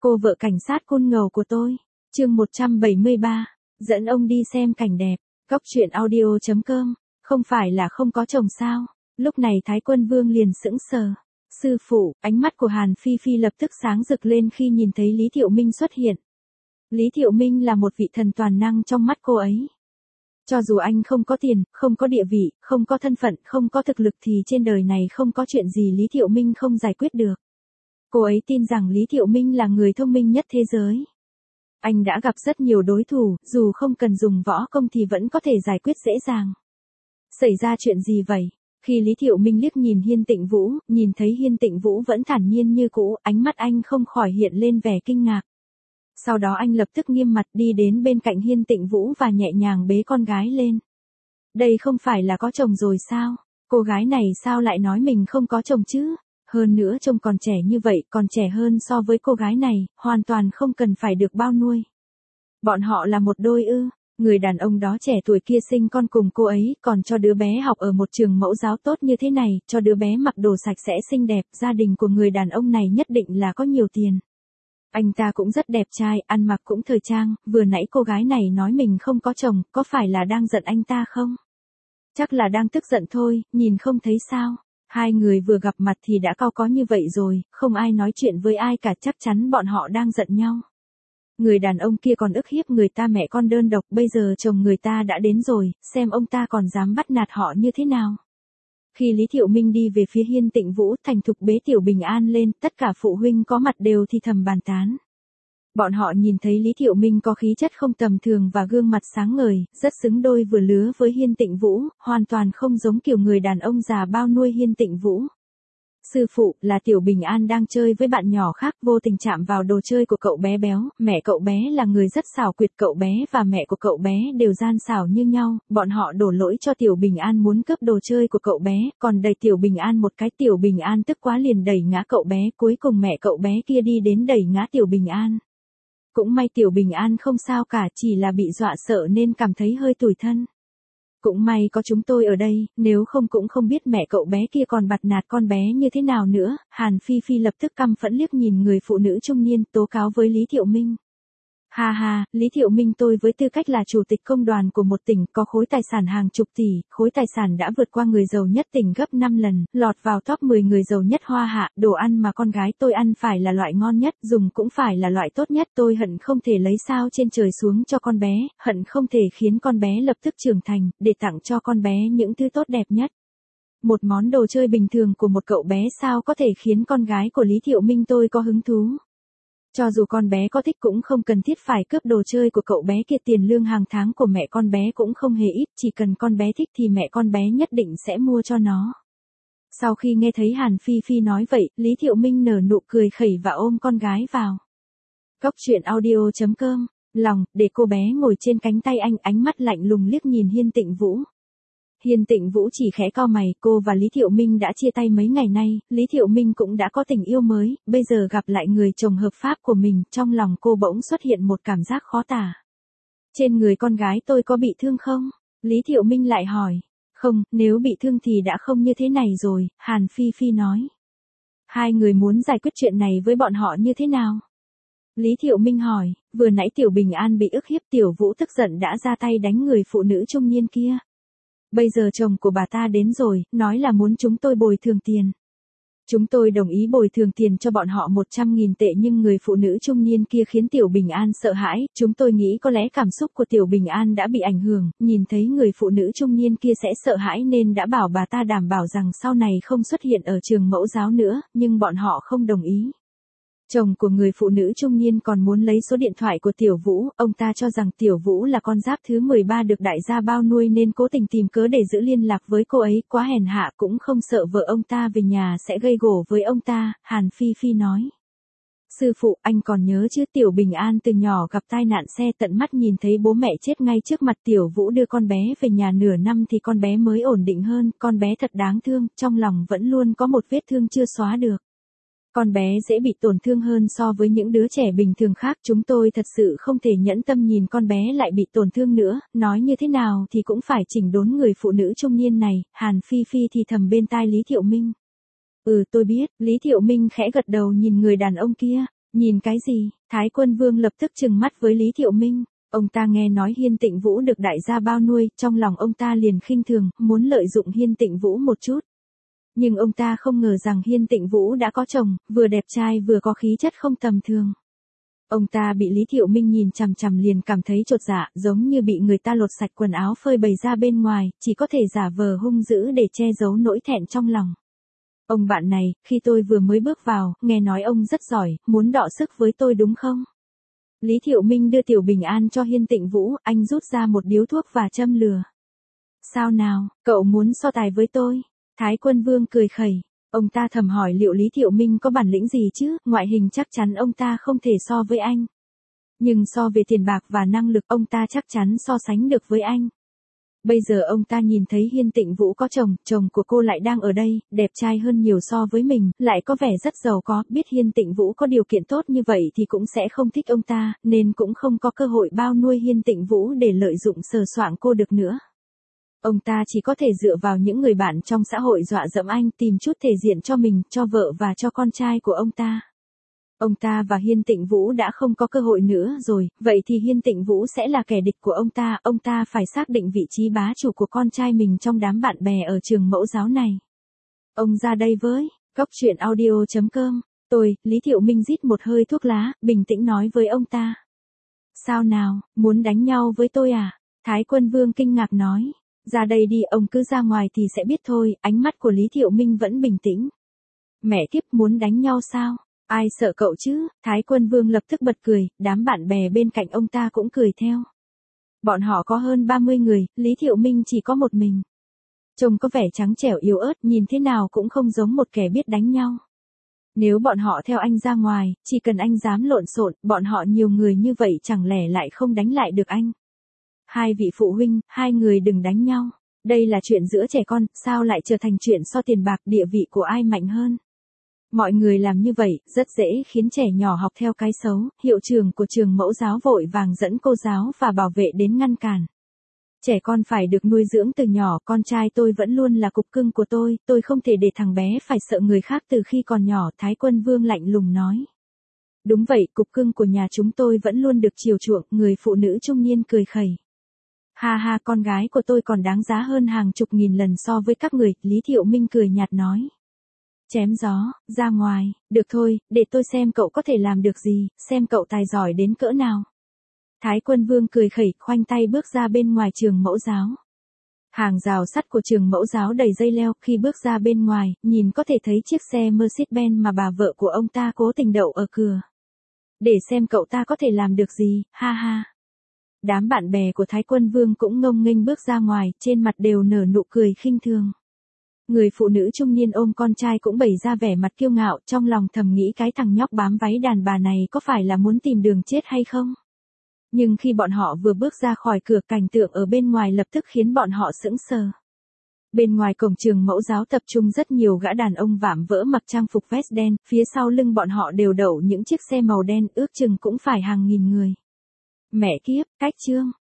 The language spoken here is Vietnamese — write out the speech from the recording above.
Cô vợ cảnh sát côn ngầu của tôi. Chương 173. Dẫn ông đi xem cảnh đẹp. Cóc truyện audio.com. Không phải là không có chồng sao? Lúc này Thái Quân Vương liền sững sờ. Sư phụ, ánh mắt của Hàn Phi Phi lập tức sáng rực lên khi nhìn thấy Lý Thiệu Minh xuất hiện. Lý Thiệu Minh là một vị thần toàn năng trong mắt cô ấy. Cho dù anh không có tiền, không có địa vị, không có thân phận, không có thực lực thì trên đời này không có chuyện gì Lý Thiệu Minh không giải quyết được. Cô ấy tin rằng Lý Thiệu Minh là người thông minh nhất thế giới. Anh đã gặp rất nhiều đối thủ, dù không cần dùng võ công thì vẫn có thể giải quyết dễ dàng. Xảy ra chuyện gì vậy? Khi Lý Thiệu Minh liếc nhìn Hiên Tịnh Vũ, nhìn thấy Hiên Tịnh Vũ vẫn thản nhiên như cũ, ánh mắt anh không khỏi hiện lên vẻ kinh ngạc. Sau đó anh lập tức nghiêm mặt đi đến bên cạnh Hiên Tịnh Vũ và nhẹ nhàng bế con gái lên. Đây không phải là có chồng rồi sao? Cô gái này sao lại nói mình không có chồng chứ? Hơn nữa trông còn trẻ như vậy, còn trẻ hơn so với cô gái này, hoàn toàn không cần phải được bao nuôi. Bọn họ là một đôi ư? Người đàn ông đó trẻ tuổi kia sinh con cùng cô ấy, còn cho đứa bé học ở một trường mẫu giáo tốt như thế này, cho đứa bé mặc đồ sạch sẽ xinh đẹp, gia đình của người đàn ông này nhất định là có nhiều tiền. Anh ta cũng rất đẹp trai, ăn mặc cũng thời trang, vừa nãy cô gái này nói mình không có chồng, có phải là đang giận anh ta không? Chắc là đang tức giận thôi, nhìn không thấy sao? Hai người vừa gặp mặt thì đã cau có như vậy rồi, không ai nói chuyện với ai cả, chắc chắn bọn họ đang giận nhau. Người đàn ông kia còn ức hiếp người ta mẹ con đơn độc, bây giờ chồng người ta đã đến rồi, xem ông ta còn dám bắt nạt họ như thế nào. Khi Lý Thiệu Minh đi về phía Hiên Tịnh Vũ, thành thục bế Tiểu Bình An lên, tất cả phụ huynh có mặt đều thì thầm bàn tán. Bọn họ nhìn thấy Lý Thiệu Minh có khí chất không tầm thường và gương mặt sáng ngời, rất xứng đôi vừa lứa với Hiên Tịnh Vũ, hoàn toàn không giống kiểu người đàn ông già bao nuôi Hiên Tịnh Vũ. Sư phụ, là Tiểu Bình An đang chơi với bạn nhỏ khác, vô tình chạm vào đồ chơi của cậu bé béo, mẹ cậu bé là người rất xảo quyệt, cậu bé và mẹ của cậu bé đều gian xảo như nhau, bọn họ đổ lỗi cho Tiểu Bình An muốn cướp đồ chơi của cậu bé, còn đẩy Tiểu Bình An một cái, Tiểu Bình An tức quá liền đẩy ngã cậu bé, cuối cùng mẹ cậu bé kia đi đến đẩy ngã Tiểu Bình An. Cũng may Tiểu Bình An không sao cả, chỉ là bị dọa sợ nên cảm thấy hơi tủi thân. Cũng may có chúng tôi ở đây, nếu không cũng không biết mẹ cậu bé kia còn bạt nạt con bé như thế nào nữa. Hàn Phi Phi lập tức căm phẫn liếc nhìn người phụ nữ trung niên, tố cáo với Lý Thiệu Minh. Ha ha, Lý Thiệu Minh, tôi với tư cách là chủ tịch công đoàn của một tỉnh có khối tài sản hàng chục tỷ, khối tài sản đã vượt qua người giàu nhất tỉnh gấp 5 lần, lọt vào top 10 người giàu nhất Hoa Hạ, đồ ăn mà con gái tôi ăn phải là loại ngon nhất, dùng cũng phải là loại tốt nhất, tôi hận không thể lấy sao trên trời xuống cho con bé, hận không thể khiến con bé lập tức trưởng thành, để tặng cho con bé những thứ tốt đẹp nhất. Một món đồ chơi bình thường của một cậu bé sao có thể khiến con gái của Lý Thiệu Minh tôi có hứng thú. Cho dù con bé có thích cũng không cần thiết phải cướp đồ chơi của cậu bé kia, tiền lương hàng tháng của mẹ con bé cũng không hề ít, chỉ cần con bé thích thì mẹ con bé nhất định sẽ mua cho nó. Sau khi nghe thấy Hàn Phi Phi nói vậy, Lý Thiệu Minh nở nụ cười khẩy và ôm con gái vào. Cóc truyện audio.com, lòng, để cô bé ngồi trên cánh tay anh, ánh mắt lạnh lùng liếc nhìn Hiên Tịnh Vũ. Hiên Tịnh Vũ chỉ khẽ cau mày, cô và Lý Thiệu Minh đã chia tay mấy ngày nay, Lý Thiệu Minh cũng đã có tình yêu mới, bây giờ gặp lại người chồng hợp pháp của mình, trong lòng cô bỗng xuất hiện một cảm giác khó tả. Trên người con gái tôi có bị thương không? Lý Thiệu Minh lại hỏi. Không, nếu bị thương thì đã không như thế này rồi, Hàn Phi Phi nói. Hai người muốn giải quyết chuyện này với bọn họ như thế nào? Lý Thiệu Minh hỏi, vừa nãy Tiểu Bình An bị ức hiếp, Tiểu Vũ tức giận đã ra tay đánh người phụ nữ trung niên kia. Bây giờ chồng của bà ta đến rồi, nói là muốn chúng tôi bồi thường tiền. Chúng tôi đồng ý bồi thường tiền cho bọn họ 100.000 tệ, nhưng người phụ nữ trung niên kia khiến Tiểu Bình An sợ hãi, chúng tôi nghĩ có lẽ cảm xúc của Tiểu Bình An đã bị ảnh hưởng, nhìn thấy người phụ nữ trung niên kia sẽ sợ hãi nên đã bảo bà ta đảm bảo rằng sau này không xuất hiện ở trường mẫu giáo nữa, nhưng bọn họ không đồng ý. Chồng của người phụ nữ trung niên còn muốn lấy số điện thoại của Tiểu Vũ, ông ta cho rằng Tiểu Vũ là con giáp thứ 13 được đại gia bao nuôi nên cố tình tìm cớ để giữ liên lạc với cô ấy, quá hèn hạ, cũng không sợ vợ ông ta về nhà sẽ gây gổ với ông ta, Hàn Phi Phi nói. Sư phụ, anh còn nhớ chứ, Tiểu Bình An từ nhỏ gặp tai nạn xe, tận mắt nhìn thấy bố mẹ chết ngay trước mặt, Tiểu Vũ đưa con bé về nhà nửa năm thì con bé mới ổn định hơn, con bé thật đáng thương, trong lòng vẫn luôn có một vết thương chưa xóa được. Con bé dễ bị tổn thương hơn so với những đứa trẻ bình thường khác, chúng tôi thật sự không thể nhẫn tâm nhìn con bé lại bị tổn thương nữa, nói như thế nào thì cũng phải chỉnh đốn người phụ nữ trung niên này, Hàn Phi Phi thì thầm bên tai Lý Thiệu Minh. Tôi biết, Lý Thiệu Minh khẽ gật đầu nhìn người đàn ông kia, Nhìn cái gì? Thái Quân Vương lập tức trừng mắt với Lý Thiệu Minh. Ông ta nghe nói Hiên Tịnh Vũ được đại gia bao nuôi, trong lòng ông ta liền khinh thường, muốn lợi dụng Hiên Tịnh Vũ một chút. Nhưng ông ta không ngờ rằng Hiên Tịnh Vũ đã có chồng, vừa đẹp trai vừa có khí chất không tầm thường. Ông ta bị Lý Thiệu Minh nhìn chằm chằm liền cảm thấy chột dạ, giống như bị người ta lột sạch quần áo phơi bày ra bên ngoài, chỉ có thể giả vờ hung dữ để che giấu nỗi thẹn trong lòng. Ông bạn này, khi tôi vừa mới bước vào, nghe nói ông rất giỏi, muốn đọ sức với tôi đúng không? Lý Thiệu Minh đưa Tiểu Bình An cho Hiên Tịnh Vũ, anh rút ra một điếu thuốc và châm lửa. Sao nào, cậu muốn so tài với tôi? Thái Quân Vương cười khẩy. Ông ta thầm hỏi liệu Lý Thiệu Minh có bản lĩnh gì chứ, ngoại hình chắc chắn ông ta không thể so với anh. Nhưng so về tiền bạc và năng lực ông ta chắc chắn so sánh được với anh. Bây giờ ông ta nhìn thấy Hiên Tịnh Vũ có chồng, chồng của cô lại đang ở đây, đẹp trai hơn nhiều so với mình, lại có vẻ rất giàu có, biết Hiên Tịnh Vũ có điều kiện tốt như vậy thì cũng sẽ không thích ông ta, nên cũng không có cơ hội bao nuôi Hiên Tịnh Vũ để lợi dụng sờ soạng cô được nữa. Ông ta chỉ có thể dựa vào những người bạn trong xã hội dọa dẫm anh tìm chút thể diện cho mình, cho vợ và cho con trai của ông ta. Ông ta và Hiên Tịnh Vũ đã không có cơ hội nữa rồi, vậy thì Hiên Tịnh Vũ sẽ là kẻ địch của ông ta phải xác định vị trí bá chủ của con trai mình trong đám bạn bè ở trường mẫu giáo này. Ông ra đây với, Cóc Truyện Audio.com, tôi, Lý Thiệu Minh rít một hơi thuốc lá, bình tĩnh nói với ông ta. Sao nào, muốn đánh nhau với tôi à? Thái Quân Vương kinh ngạc nói. Ra đây đi, ông cứ ra ngoài thì sẽ biết thôi, ánh mắt của Lý Thiệu Minh vẫn bình tĩnh. Mẹ kiếp, muốn đánh nhau sao? Ai sợ cậu chứ? Thái Quân Vương lập tức bật cười, đám bạn bè bên cạnh ông ta cũng cười theo. Bọn họ có hơn 30 người, Lý Thiệu Minh chỉ có một mình. Trông có vẻ trắng trẻo yếu ớt, nhìn thế nào cũng không giống một kẻ biết đánh nhau. Nếu bọn họ theo anh ra ngoài, chỉ cần anh dám lộn xộn, bọn họ nhiều người như vậy chẳng lẽ lại không đánh lại được anh. Hai vị phụ huynh, hai người đừng đánh nhau. Đây là chuyện giữa trẻ con, sao lại trở thành chuyện so tiền bạc, địa vị của ai mạnh hơn. Mọi người làm như vậy, rất dễ khiến trẻ nhỏ học theo cái xấu, hiệu trưởng của trường mẫu giáo vội vàng dẫn cô giáo và bảo vệ đến ngăn cản. Trẻ con phải được nuôi dưỡng từ nhỏ, con trai tôi vẫn luôn là cục cưng của tôi không thể để thằng bé phải sợ người khác từ khi còn nhỏ, Thái Quân Vương lạnh lùng nói. Đúng vậy, cục cưng của nhà chúng tôi vẫn luôn được chiều chuộng, người phụ nữ trung niên cười khẩy. Ha ha, con gái của tôi còn đáng giá hơn hàng chục nghìn lần so với các người, Lý Thiệu Minh cười nhạt nói. Chém gió, ra ngoài, được thôi, để tôi xem cậu có thể làm được gì, xem cậu tài giỏi đến cỡ nào. Thái Quân Vương cười khẩy, khoanh tay bước ra bên ngoài trường mẫu giáo. Hàng rào sắt của trường mẫu giáo đầy dây leo, khi bước ra bên ngoài, nhìn có thể thấy chiếc xe Mercedes-Benz mà bà vợ của ông ta cố tình đậu ở cửa. Để xem cậu ta có thể làm được gì, ha ha. Đám bạn bè của Thái Quân Vương cũng ngông nghênh bước ra ngoài, trên mặt đều nở nụ cười khinh thường. Người phụ nữ trung niên ôm con trai cũng bày ra vẻ mặt kiêu ngạo, trong lòng thầm nghĩ cái thằng nhóc bám váy đàn bà này có phải là muốn tìm đường chết hay không? Nhưng khi bọn họ vừa bước ra khỏi cửa, cảnh tượng ở bên ngoài lập tức khiến bọn họ sững sờ. Bên ngoài cổng trường mẫu giáo tập trung rất nhiều gã đàn ông vạm vỡ mặc trang phục vest đen, phía sau lưng bọn họ đều đậu những chiếc xe màu đen, ước chừng cũng phải hàng nghìn người. Mẹ kiếp, cách trương,